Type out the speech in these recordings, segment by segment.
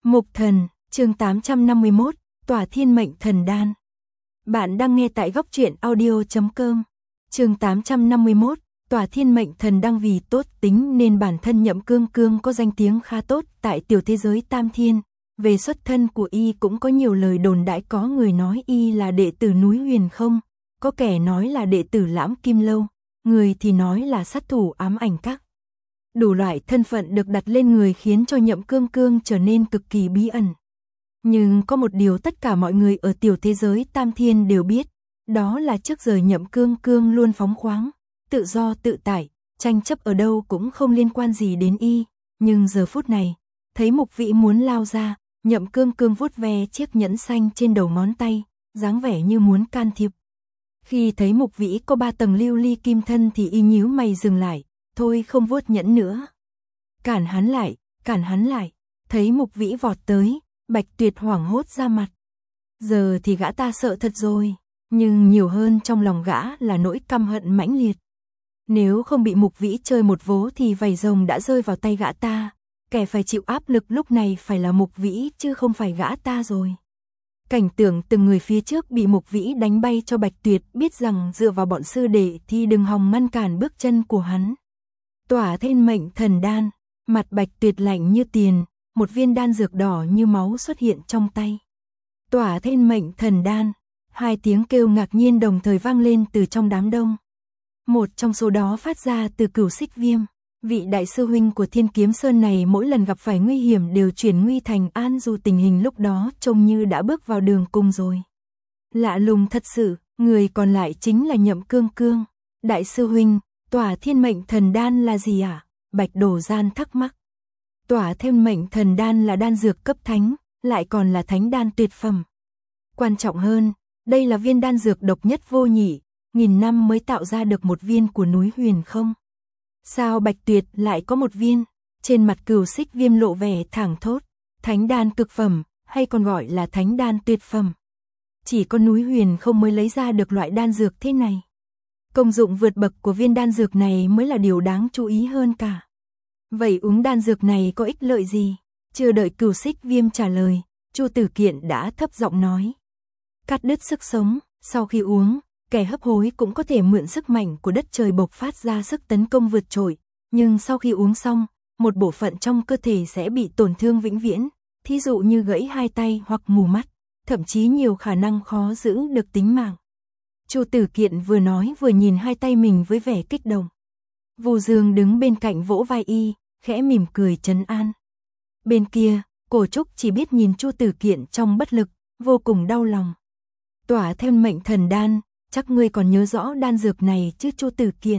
Mục thần, chương 851, Tỏa Thiên Mệnh Thần Đan. Bạn đang nghe tại góc truyện audio.com. Chương 851, Tỏa Thiên Mệnh Thần Đan. Vì tốt tính nên bản thân Nhậm Cương Cương có danh tiếng khá tốt tại tiểu thế giới Tam Thiên. Về xuất thân của y cũng có nhiều lời đồn đãi, có người nói y là đệ tử núi Huyền Không, có kẻ nói là đệ tử Lãm Kim Lâu, người thì nói là sát thủ ám ảnh các. Đủ loại thân phận được đặt lên người khiến cho Nhậm Cương Cương trở nên cực kỳ bí ẩn. Nhưng có một điều tất cả mọi người ở tiểu thế giới Tam Thiên đều biết, đó là trước giờ Nhậm Cương Cương luôn phóng khoáng, tự do tự tại, tranh chấp ở đâu cũng không liên quan gì đến y. Nhưng giờ phút này, thấy Mục Vĩ muốn lao ra, Nhậm Cương Cương vuốt ve chiếc nhẫn xanh trên đầu ngón tay, dáng vẻ như muốn can thiệp. Khi thấy Mục Vĩ có 3 tầng lưu ly kim thân thì y nhíu mày dừng lại, thôi không vuốt nhẫn nữa. Cản hắn lại, thấy Mục Vĩ vọt tới, Bạch Tuyệt hoảng hốt ra mặt. Giờ thì gã ta sợ thật rồi, nhưng nhiều hơn trong lòng gã là nỗi căm hận mãnh liệt. Nếu không bị Mục Vĩ chơi một vố thì vảy rồng đã rơi vào tay gã ta, kẻ phải chịu áp lực lúc này phải là Mục Vĩ chứ không phải gã ta rồi. Cảnh tượng từng người phía trước bị Mục Vĩ đánh bay cho Bạch Tuyệt biết rằng dựa vào bọn sư đệ thì đừng hòng ngăn cản bước chân của hắn. Tỏa Thiên Mệnh Thần Đan, mặt Bạch Tuyệt lạnh như tiền, một viên đan dược đỏ như máu xuất hiện trong tay. Tỏa Thiên Mệnh Thần Đan, 2 tiếng kêu ngạc nhiên đồng thời vang lên từ trong đám đông. Một trong số đó phát ra từ Cửu Xích Viêm, vị đại sư huynh của Thiên Kiếm Sơn này mỗi lần gặp phải nguy hiểm đều chuyển nguy thành an, dù tình hình lúc đó trông như đã bước vào đường cùng rồi. Lạ lùng thật sự, người còn lại chính là Nhậm Cương Cương. Đại sư huynh, Tỏa Thiên Mệnh Thần Đan là gì ạ? Bạch Đổ Gian thắc mắc. Tỏa Thiên Mệnh Thần Đan là đan dược cấp thánh, lại còn là thánh đan tuyệt phẩm. Quan trọng hơn, đây là viên đan dược độc nhất vô nhị, nghìn năm mới tạo ra được một viên của núi Huyền Không. Sao Bạch Tuyệt lại có một viên? Trên mặt Cửu Xích Viêm lộ vẻ thảng thốt. Thánh đan cực phẩm, hay còn gọi là thánh đan tuyệt phẩm. Chỉ có núi Huyền Không mới lấy ra được loại đan dược thế này. Công dụng vượt bậc của viên đan dược này mới là điều đáng chú ý hơn cả. Vậy uống đan dược này có ích lợi gì? Chưa đợi Cửu Xích Viêm trả lời, Chu Tử Kiện đã thấp giọng nói. Cắt đứt sức sống, sau khi uống, kẻ hấp hối cũng có thể mượn sức mạnh của đất trời bộc phát ra sức tấn công vượt trội, nhưng sau khi uống xong, một bộ phận trong cơ thể sẽ bị tổn thương vĩnh viễn, thí dụ như gãy 2 tay hoặc mù mắt, thậm chí nhiều khả năng khó giữ được tính mạng. Chu Tử Kiện vừa nói vừa nhìn 2 tay mình với vẻ kích động. Vu Dương đứng bên cạnh vỗ vai y, khẽ mỉm cười trấn an. Bên kia, Cổ Trúc chỉ biết nhìn Chu Tử Kiện trong bất lực, vô cùng đau lòng. Tỏa Thiên Mệnh Thần Đan, chắc ngươi còn nhớ rõ đan dược này chứ Chu Tử Kiện?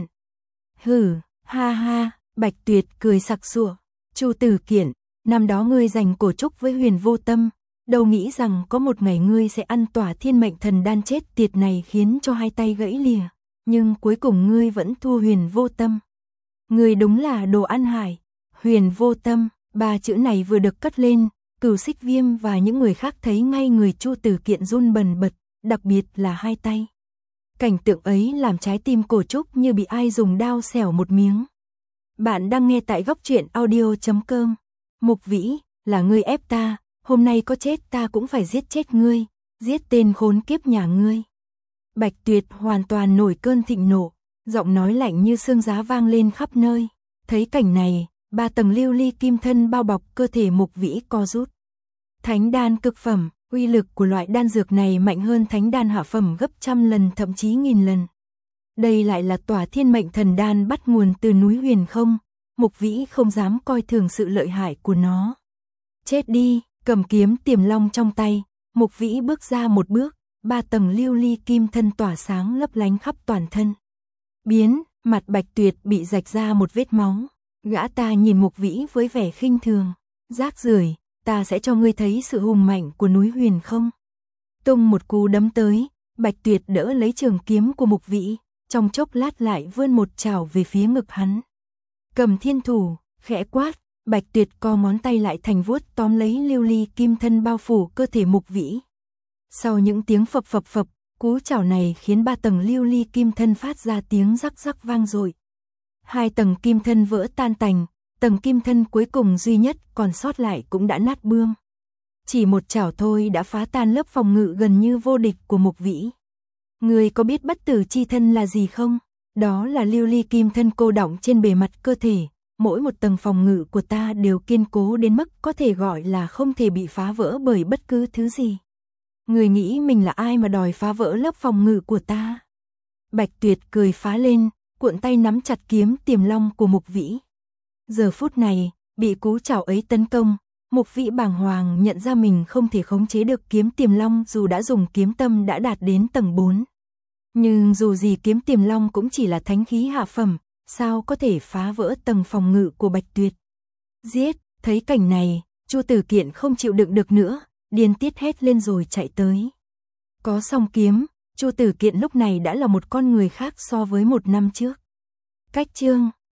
Hừ, ha ha, Bạch Tuyệt cười sặc sụa. Chu Tử Kiện, năm đó ngươi giành Cổ Trúc với Huyền Vô Tâm, đâu nghĩ rằng có một ngày ngươi sẽ ăn Tỏa Thiên Mệnh Thần Đan chết tiệt này khiến cho 2 tay gãy lìa, nhưng cuối cùng ngươi vẫn thua Huyền Vô Tâm. Ngươi đúng là đồ ăn hại. Huyền Vô Tâm, 3 chữ này vừa được cất lên, Cửu Xích Viêm và những người khác thấy ngay người Chu Tử Kiện run bần bật, đặc biệt là 2 tay. Cảnh tượng ấy làm trái tim Cổ Trúc như bị ai dùng dao xẻo một miếng. Bạn đang nghe tại góc truyện audio.com. Mục Vĩ, là ngươi ép ta, hôm nay có chết ta cũng phải giết chết ngươi, giết tên khốn kiếp nhà ngươi. Bạch Tuyệt hoàn toàn nổi cơn thịnh nộ, giọng nói lạnh như xương giá vang lên khắp nơi. Thấy cảnh này, 3 tầng lưu ly kim thân bao bọc cơ thể Mục Vĩ co rút. Thánh đan cực phẩm, uy lực của loại đan dược này mạnh hơn thánh đan hạ phẩm gấp trăm lần thậm chí nghìn lần. Đây lại là Tỏa Thiên Mệnh Thần Đan bắt nguồn từ núi Huyền Không, Mục Vĩ không dám coi thường sự lợi hại của nó. Chết đi, cầm kiếm Tiềm Long trong tay, Mục Vĩ bước ra một bước, 3 tầng lưu ly kim thân tỏa sáng lấp lánh khắp toàn thân. Biến, mặt Bạch Tuyệt bị rạch ra một vết máu. Gã ta nhìn Mục Vĩ với vẻ khinh thường. Rác rưởi, ta sẽ cho ngươi thấy sự hùng mạnh của núi Huyền Không. Tung một cú đấm tới, Bạch Tuyệt đỡ lấy trường kiếm của Mục Vĩ, trong chốc lát lại vươn một chảo về phía ngực hắn. Cầm thiên thủ, khẽ quát, Bạch Tuyệt co ngón tay lại thành vuốt tóm lấy lưu ly kim thân bao phủ cơ thể Mục Vĩ. Sau những tiếng phập phập phập, cú chảo này khiến 3 tầng lưu ly kim thân phát ra tiếng rắc rắc vang dội. 2 tầng kim thân vỡ tan tành, tầng kim thân cuối cùng duy nhất còn sót lại cũng đã nát bươm. chỉ một chảo thôi đã phá tan lớp phòng ngự gần như vô địch của Mục Vĩ. Ngươi có biết bất tử chi thân là gì không? Đó là lưu ly kim thân cô đọng trên bề mặt cơ thể, mỗi một tầng phòng ngự của ta đều kiên cố đến mức có thể gọi là không thể bị phá vỡ bởi bất cứ thứ gì. Ngươi nghĩ mình là ai mà đòi phá vỡ lớp phòng ngự của ta? Bạch Tuyệt cười phá lên, cuộn tay nắm chặt kiếm Tiềm Long của Mục Vĩ. Giờ phút này, bị cú chảo ấy tấn công, Mục Vĩ bàng hoàng nhận ra mình không thể khống chế được kiếm Tiềm Long dù đã dùng kiếm tâm đã đạt đến tầng 4. Nhưng dù gì kiếm Tiềm Long cũng chỉ là thánh khí hạ phẩm, sao có thể phá vỡ tầng phòng ngự của Bạch Tuyệt. Giết, thấy cảnh này, Chu Tử Kiện không chịu đựng được nữa, điên tiết hét lên rồi chạy tới. Có song kiếm, Chu Tử Kiện lúc này đã là một con người khác so với một năm trước. Cách chương